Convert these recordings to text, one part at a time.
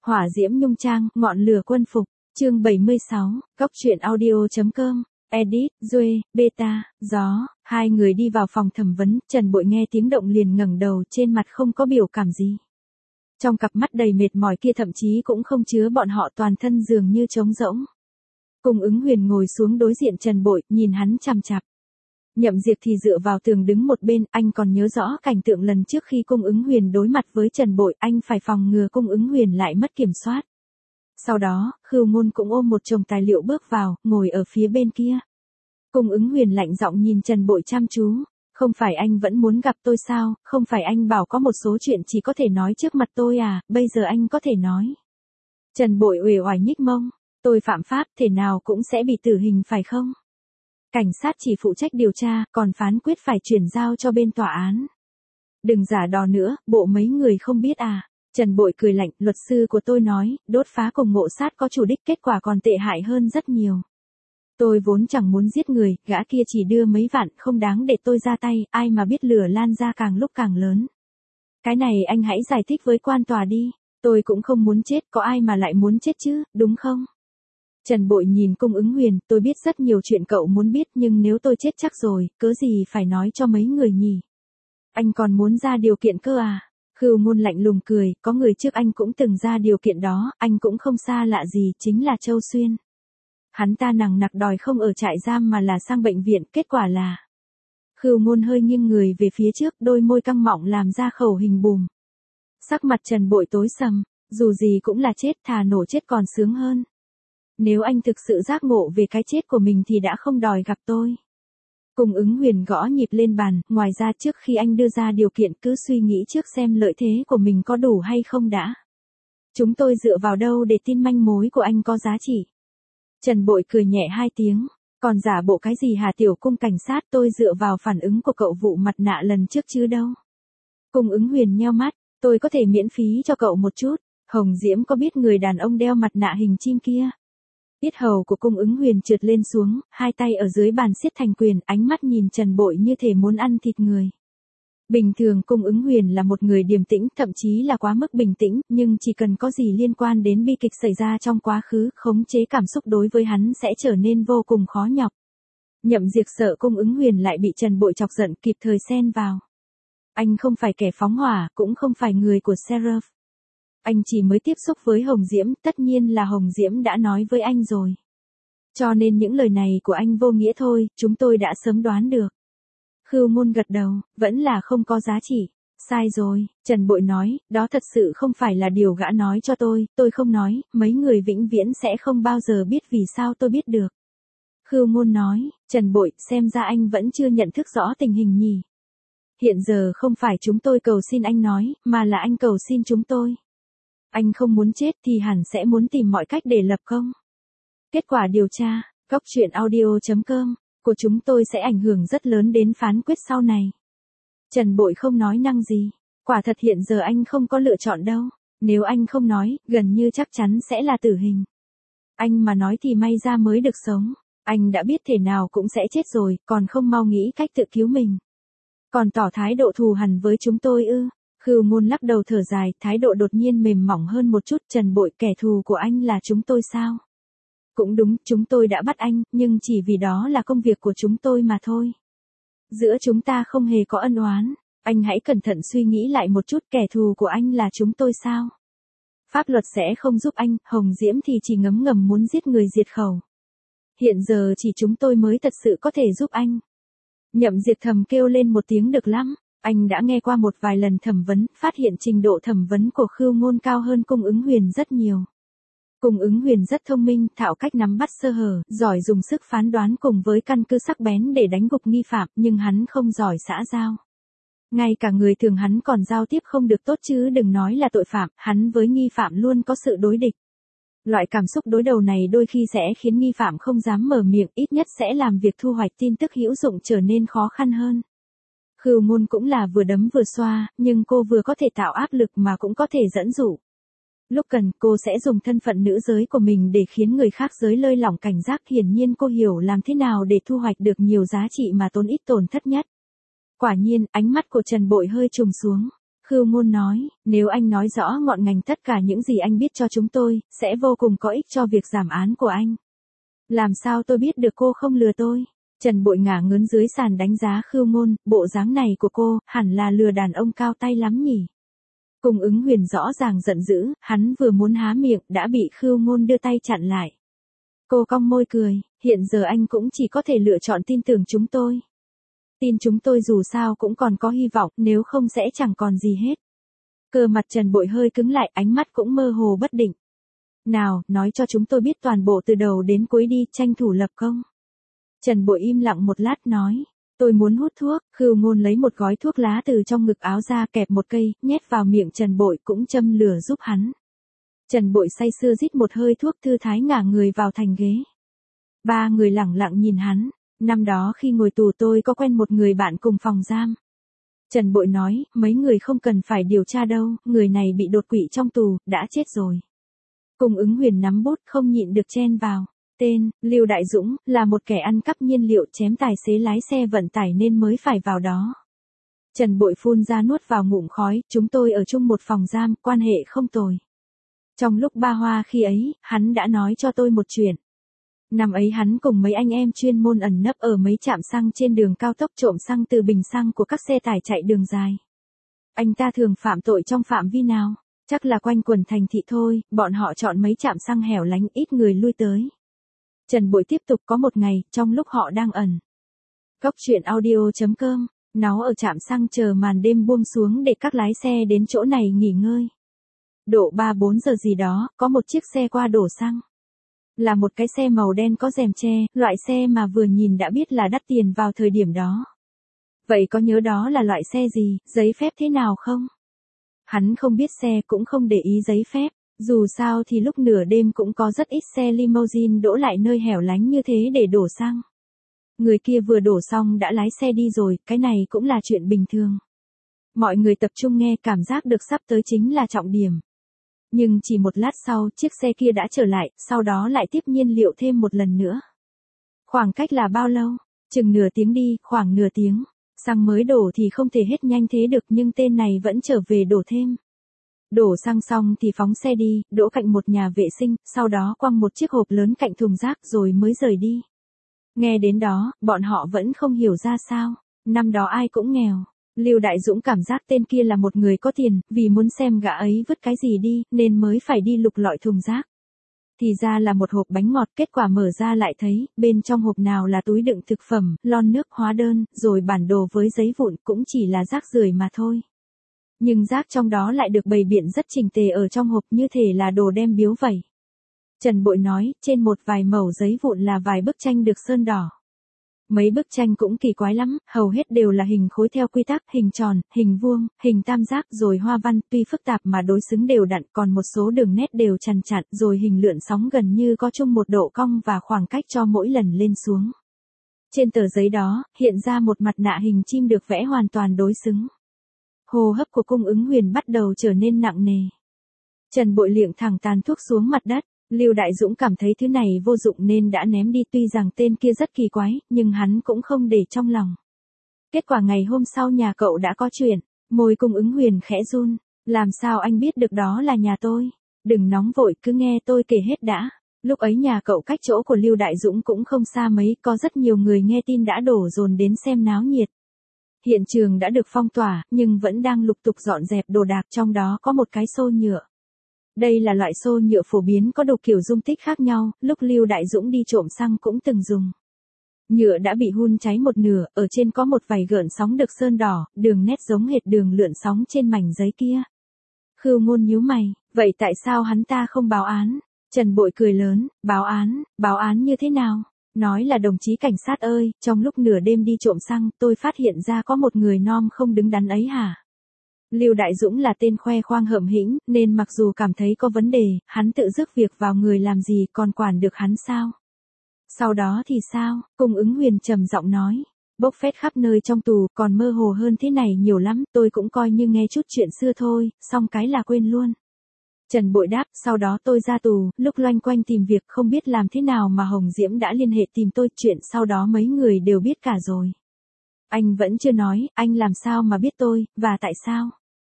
Hỏa diễm nhung trang, ngọn lửa quân phục, chương 76, góc truyện audio.com, edit, Duê, Beta, Gió, hai người đi vào phòng thẩm vấn, Trần Bội nghe tiếng động liền ngẩng đầu, trên mặt không có biểu cảm gì. Trong cặp mắt đầy mệt mỏi kia thậm chí cũng không chứa bọn họ, toàn thân dường như trống rỗng. Cung Ứng Huyền ngồi xuống đối diện Trần Bội, nhìn hắn chằm chằm. Nhậm Diệp thì dựa vào tường đứng một bên, anh còn nhớ rõ cảnh tượng lần trước khi Cung Ứng Huyền đối mặt với Trần Bội, anh phải phòng ngừa Cung Ứng Huyền lại mất kiểm soát. Sau đó, Khưu Ngôn cũng ôm một chồng tài liệu bước vào, ngồi ở phía bên kia. Cung Ứng Huyền lạnh giọng nhìn Trần Bội chăm chú, không phải anh vẫn muốn gặp tôi sao, không phải anh bảo có một số chuyện chỉ có thể nói trước mặt tôi à, bây giờ anh có thể nói. Trần Bội uể oải nhích mông, tôi phạm pháp thể nào cũng sẽ bị tử hình phải không? Cảnh sát chỉ phụ trách điều tra, còn phán quyết phải chuyển giao cho bên tòa án. Đừng giả đò nữa, bộ mấy người không biết à. Trần Bội cười lạnh, luật sư của tôi nói, đốt phá cùng ngộ sát có chủ đích, kết quả còn tệ hại hơn rất nhiều. Tôi vốn chẳng muốn giết người, gã kia chỉ đưa mấy vạn, không đáng để tôi ra tay, ai mà biết lửa lan ra càng lúc càng lớn. Cái này anh hãy giải thích với quan tòa đi, tôi cũng không muốn chết, có ai mà lại muốn chết chứ, đúng không? Trần Bội nhìn Cung Ứng Huyền, tôi biết rất nhiều chuyện cậu muốn biết, nhưng nếu tôi chết chắc rồi, cớ gì phải nói cho mấy người nhỉ? Anh còn muốn ra điều kiện cơ à? Khưu Ngôn lạnh lùng cười, có người trước anh cũng từng ra điều kiện đó, anh cũng không xa lạ gì, chính là Châu Xuyên. Hắn ta nằng nặc đòi không ở trại giam mà là sang bệnh viện, kết quả là... Khưu Ngôn hơi nghiêng người về phía trước, đôi môi căng mọng làm ra khẩu hình bùm. Sắc mặt Trần Bội tối sầm, dù gì cũng là chết, thà nổ chết còn sướng hơn. Nếu anh thực sự giác ngộ về cái chết của mình thì đã không đòi gặp tôi. Cung Ứng Huyền gõ nhịp lên bàn, ngoài ra trước khi anh đưa ra điều kiện cứ suy nghĩ trước xem lợi thế của mình có đủ hay không đã. Chúng tôi dựa vào đâu để tin manh mối của anh có giá trị? Trần Bội cười nhẹ hai tiếng, còn giả bộ cái gì hả tiểu cung cảnh sát, tôi dựa vào phản ứng của cậu vụ mặt nạ lần trước chứ đâu. Cung Ứng Huyền nheo mắt, tôi có thể miễn phí cho cậu một chút, Hồng Diễm có biết người đàn ông đeo mặt nạ hình chim kia? Yết hầu của Cung Ứng Huyền trượt lên xuống, hai tay ở dưới bàn siết thành quyền, ánh mắt nhìn Trần Bội như thể muốn ăn thịt người. Bình thường Cung Ứng Huyền là một người điềm tĩnh, thậm chí là quá mức bình tĩnh, nhưng chỉ cần có gì liên quan đến bi kịch xảy ra trong quá khứ, khống chế cảm xúc đối với hắn sẽ trở nên vô cùng khó nhọc. Nhậm Diệp sợ Cung Ứng Huyền lại bị Trần Bội chọc giận, kịp thời xen vào. Anh không phải kẻ phóng hỏa, cũng không phải người của Seraph. Anh chỉ mới tiếp xúc với Hồng Diễm, tất nhiên là Hồng Diễm đã nói với anh rồi. Cho nên những lời này của anh vô nghĩa thôi, chúng tôi đã sớm đoán được. Khưu Ngôn gật đầu, vẫn là không có giá trị. Sai rồi, Trần Bội nói, đó thật sự không phải là điều gã nói cho tôi không nói, mấy người vĩnh viễn sẽ không bao giờ biết vì sao tôi biết được. Khưu Ngôn nói, Trần Bội, xem ra anh vẫn chưa nhận thức rõ tình hình nhỉ. Hiện giờ không phải chúng tôi cầu xin anh nói, mà là anh cầu xin chúng tôi. Anh không muốn chết thì hẳn sẽ muốn tìm mọi cách để lập công. Kết quả điều tra, góc truyện audio.com, của chúng tôi sẽ ảnh hưởng rất lớn đến phán quyết sau này. Trần Bội không nói năng gì. Quả thật hiện giờ anh không có lựa chọn đâu. Nếu anh không nói, gần như chắc chắn sẽ là tử hình. Anh mà nói thì may ra mới được sống. Anh đã biết thể nào cũng sẽ chết rồi, còn không mau nghĩ cách tự cứu mình. Còn tỏ thái độ thù hằn với chúng tôi ư? Khưu Ngôn lắc đầu thở dài, thái độ đột nhiên mềm mỏng hơn một chút. Trần Bội, kẻ thù của anh là chúng tôi sao? Cũng đúng, chúng tôi đã bắt anh, nhưng chỉ vì đó là công việc của chúng tôi mà thôi. Giữa chúng ta không hề có ân oán. Anh hãy cẩn thận suy nghĩ lại một chút, kẻ thù của anh là chúng tôi sao? Pháp luật sẽ không giúp anh, Hồng Diễm thì chỉ ngấm ngầm muốn giết người diệt khẩu. Hiện giờ chỉ chúng tôi mới thật sự có thể giúp anh. Nhậm Diệp thầm kêu lên một tiếng được lắm. Anh đã nghe qua một vài lần thẩm vấn, phát hiện trình độ thẩm vấn của Khưu Ngôn cao hơn Cung Ứng Huyền rất nhiều. Cung Ứng Huyền rất thông minh, thạo cách nắm bắt sơ hở, giỏi dùng sức phán đoán cùng với căn cứ sắc bén để đánh gục nghi phạm, nhưng hắn không giỏi xã giao. Ngay cả người thường hắn còn giao tiếp không được tốt chứ đừng nói là tội phạm, hắn với nghi phạm luôn có sự đối địch. Loại cảm xúc đối đầu này đôi khi sẽ khiến nghi phạm không dám mở miệng, ít nhất sẽ làm việc thu hoạch tin tức hữu dụng trở nên khó khăn hơn. Khưu Ngôn cũng là vừa đấm vừa xoa, nhưng cô vừa có thể tạo áp lực mà cũng có thể dẫn dụ. Lúc cần, cô sẽ dùng thân phận nữ giới của mình để khiến người khác giới lơi lỏng cảnh giác, hiển nhiên cô hiểu làm thế nào để thu hoạch được nhiều giá trị mà tốn ít tổn thất nhất. Quả nhiên, ánh mắt của Trần Bội hơi trùng xuống. Khưu Ngôn nói, nếu anh nói rõ ngọn ngành tất cả những gì anh biết cho chúng tôi, sẽ vô cùng có ích cho việc giảm án của anh. Làm sao tôi biết được cô không lừa tôi? Trần Bội ngả ngớn dưới sàn đánh giá Khưu Ngôn, bộ dáng này của cô, hẳn là lừa đàn ông cao tay lắm nhỉ. Cung Ứng Huyền rõ ràng giận dữ, hắn vừa muốn há miệng, đã bị Khưu Ngôn đưa tay chặn lại. Cô cong môi cười, hiện giờ anh cũng chỉ có thể lựa chọn tin tưởng chúng tôi. Tin chúng tôi dù sao cũng còn có hy vọng, nếu không sẽ chẳng còn gì hết. Cơ mặt Trần Bội hơi cứng lại, ánh mắt cũng mơ hồ bất định. Nào, nói cho chúng tôi biết toàn bộ từ đầu đến cuối đi, tranh thủ lập công. Trần Bội im lặng một lát nói, tôi muốn hút thuốc. Khưu Ngôn lấy một gói thuốc lá từ trong ngực áo ra, kẹp một cây, nhét vào miệng Trần Bội, cũng châm lửa giúp hắn. Trần Bội say sưa rít một hơi thuốc, thư thái ngả người vào thành ghế. Ba người lẳng lặng nhìn hắn. Năm đó khi ngồi tù tôi có quen một người bạn cùng phòng giam. Trần Bội nói, mấy người không cần phải điều tra đâu, người này bị đột quỵ trong tù, đã chết rồi. Cung Ứng Huyền nắm bút không nhịn được chen vào. Tên, Lưu Đại Dũng, là một kẻ ăn cắp nhiên liệu, chém tài xế lái xe vận tải nên mới phải vào đó. Trần Bội phun ra nuốt vào ngụm khói, chúng tôi ở chung một phòng giam, quan hệ không tồi. Trong lúc ba hoa khi ấy, hắn đã nói cho tôi một chuyện. Năm ấy hắn cùng mấy anh em chuyên môn ẩn nấp ở mấy trạm xăng trên đường cao tốc trộm xăng từ bình xăng của các xe tải chạy đường dài. Anh ta thường phạm tội trong phạm vi nào? Chắc là quanh quần thành thị thôi, bọn họ chọn mấy trạm xăng hẻo lánh ít người lui tới. Trần Bội tiếp tục, có một ngày, trong lúc họ đang ẩn. Cóc truyện audio.com, nó ở trạm xăng chờ màn đêm buông xuống để các lái xe đến chỗ này nghỉ ngơi. Độ 3-4 giờ gì đó, có một chiếc xe qua đổ xăng. Là một cái xe màu đen có rèm che, loại xe mà vừa nhìn đã biết là đắt tiền vào thời điểm đó. Vậy có nhớ đó là loại xe gì, giấy phép thế nào không? Hắn không biết xe, cũng không để ý giấy phép. Dù sao thì lúc nửa đêm cũng có rất ít xe limousine đỗ lại nơi hẻo lánh như thế để đổ xăng. Người kia vừa đổ xong đã lái xe đi rồi, cái này cũng là chuyện bình thường. Mọi người tập trung nghe, cảm giác được sắp tới chính là trọng điểm. Nhưng chỉ một lát sau, chiếc xe kia đã trở lại, sau đó lại tiếp nhiên liệu thêm một lần nữa. Khoảng cách là bao lâu? Chừng nửa tiếng đi, khoảng nửa tiếng. Xăng mới đổ thì không thể hết nhanh thế được, nhưng tên này vẫn trở về đổ thêm. Đổ xăng xong thì phóng xe đi, đỗ cạnh một nhà vệ sinh, sau đó quăng một chiếc hộp lớn cạnh thùng rác rồi mới rời đi. Nghe đến đó, bọn họ vẫn không hiểu ra sao. Năm đó ai cũng nghèo. Lưu Đại Dũng cảm giác tên kia là một người có tiền, vì muốn xem gã ấy vứt cái gì đi, nên mới phải đi lục lọi thùng rác. Thì ra là một hộp bánh ngọt, kết quả mở ra lại thấy, bên trong hộp nào là túi đựng thực phẩm, lon nước, hóa đơn, rồi bản đồ với giấy vụn, cũng chỉ là rác rưởi mà thôi. Nhưng rác trong đó lại được bày biện rất chỉnh tề ở trong hộp, như thể là đồ đem biếu vậy. Trần Bội nói, trên một vài mẩu giấy vụn là vài bức tranh được sơn đỏ. Mấy bức tranh cũng kỳ quái lắm, hầu hết đều là hình khối theo quy tắc, hình tròn, hình vuông, hình tam giác, rồi hoa văn, tuy phức tạp mà đối xứng đều đặn, còn một số đường nét đều chằn chặn, rồi hình lượn sóng gần như có chung một độ cong và khoảng cách cho mỗi lần lên xuống. Trên tờ giấy đó, hiện ra một mặt nạ hình chim được vẽ hoàn toàn đối xứng. Hô hấp của Cung Ứng Huyền bắt đầu trở nên nặng nề. Trần Bội liệng thẳng tàn thuốc xuống mặt đất. Lưu Đại Dũng cảm thấy thứ này vô dụng nên đã ném đi, tuy rằng tên kia rất kỳ quái, nhưng hắn cũng không để trong lòng. Kết quả ngày hôm sau nhà cậu đã có chuyện, môi Cung Ứng Huyền khẽ run. Làm sao anh biết được đó là nhà tôi? Đừng nóng vội, cứ nghe tôi kể hết đã. Lúc ấy nhà cậu cách chỗ của Lưu Đại Dũng cũng không xa mấy, có rất nhiều người nghe tin đã đổ dồn đến xem náo nhiệt. Hiện trường đã được phong tỏa, nhưng vẫn đang lục tục dọn dẹp đồ đạc, trong đó có một cái xô nhựa. Đây là loại xô nhựa phổ biến có đủ kiểu dung tích khác nhau, lúc Lưu Đại Dũng đi trộm xăng cũng từng dùng. Nhựa đã bị hun cháy một nửa, ở trên có một vài gợn sóng được sơn đỏ, đường nét giống hệt đường lượn sóng trên mảnh giấy kia. Khưu Ngôn nhíu mày, vậy tại sao hắn ta không báo án? Trần Bội cười lớn, báo án như thế nào? Nói là đồng chí cảnh sát ơi, trong lúc nửa đêm đi trộm xăng, tôi phát hiện ra có một người non không đứng đắn ấy hả? Lưu Đại Dũng là tên khoe khoang hởm hĩnh, nên mặc dù cảm thấy có vấn đề, hắn tự rước việc vào người làm gì còn quản được hắn sao? Sau đó thì sao? Cung Ứng Huyền trầm giọng nói. Bốc phét khắp nơi trong tù, còn mơ hồ hơn thế này nhiều lắm, tôi cũng coi như nghe chút chuyện xưa thôi, xong cái là quên luôn. Trần Bội đáp, sau đó tôi ra tù, lúc loanh quanh tìm việc không biết làm thế nào mà Hồng Diễm đã liên hệ tìm tôi, chuyện sau đó mấy người đều biết cả rồi. Anh vẫn chưa nói, anh làm sao mà biết tôi, và tại sao?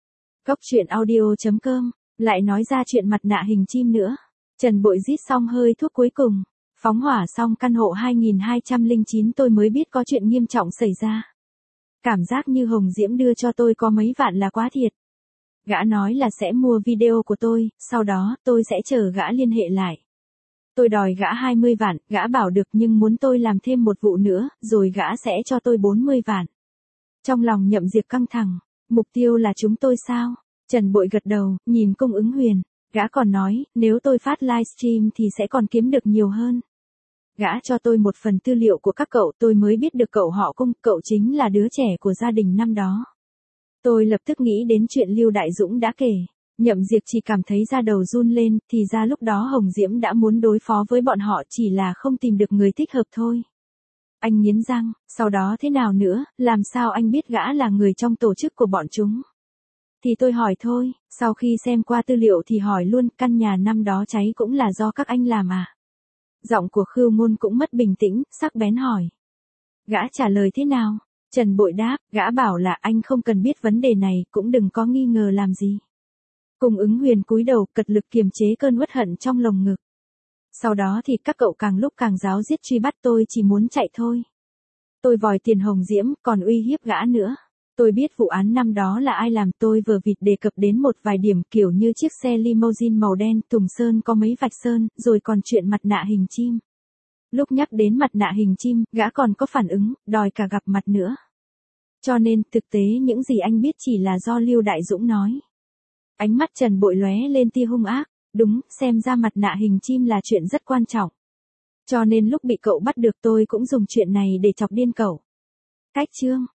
Cóc truyện audio.com, lại nói ra chuyện mặt nạ hình chim nữa. Trần Bội rít xong hơi thuốc cuối cùng. Phóng hỏa xong căn hộ 2209 tôi mới biết có chuyện nghiêm trọng xảy ra. Cảm giác như Hồng Diễm đưa cho tôi có mấy vạn là quá thiệt. Gã nói là sẽ mua video của tôi, sau đó tôi sẽ chờ gã liên hệ lại. Tôi đòi gã 20 vạn, gã bảo được nhưng muốn tôi làm thêm một vụ nữa, rồi gã sẽ cho tôi 40 vạn. Trong lòng Nhậm Diệp căng thẳng, mục tiêu là chúng tôi sao? Trần Bội gật đầu, nhìn Cung Ứng Huyền, gã còn nói, nếu tôi phát livestream thì sẽ còn kiếm được nhiều hơn. Gã cho tôi một phần tư liệu của các cậu, tôi mới biết được cậu họ Cung, cậu chính là đứa trẻ của gia đình năm đó. Tôi lập tức nghĩ đến chuyện Lưu Đại Dũng đã kể. Nhậm Diệp chỉ cảm thấy da đầu run lên, thì ra lúc đó Hồng Diễm đã muốn đối phó với bọn họ, chỉ là không tìm được người thích hợp thôi. Anh nghiến răng, sau đó thế nào nữa, làm sao anh biết gã là người trong tổ chức của bọn chúng? Thì tôi hỏi thôi, sau khi xem qua tư liệu thì hỏi luôn, căn nhà năm đó cháy cũng là do các anh làm à? Giọng của Khưu Ngôn cũng mất bình tĩnh, sắc bén hỏi. Gã trả lời thế nào? Trần Bội đáp, gã bảo là anh không cần biết vấn đề này, cũng đừng có nghi ngờ làm gì. Cung Ứng Huyền cúi đầu, cật lực kiềm chế cơn uất hận trong lồng ngực. Sau đó thì các cậu càng lúc càng ráo riết truy bắt tôi, chỉ muốn chạy thôi. Tôi vòi tiền Hồng Diễm, còn uy hiếp gã nữa. Tôi biết vụ án năm đó là ai làm, tôi vừa vịt đề cập đến một vài điểm kiểu như chiếc xe limousine màu đen, thùng sơn có mấy vạch sơn, rồi còn chuyện mặt nạ hình chim. Lúc nhắc đến mặt nạ hình chim, gã còn có phản ứng, đòi cả gặp mặt nữa. Cho nên, thực tế những gì anh biết chỉ là do Lưu Đại Dũng nói. Ánh mắt Trần Bội lóe lên tia hung ác, đúng, xem ra mặt nạ hình chim là chuyện rất quan trọng. Cho nên lúc bị cậu bắt được tôi cũng dùng chuyện này để chọc điên cậu. Cách chương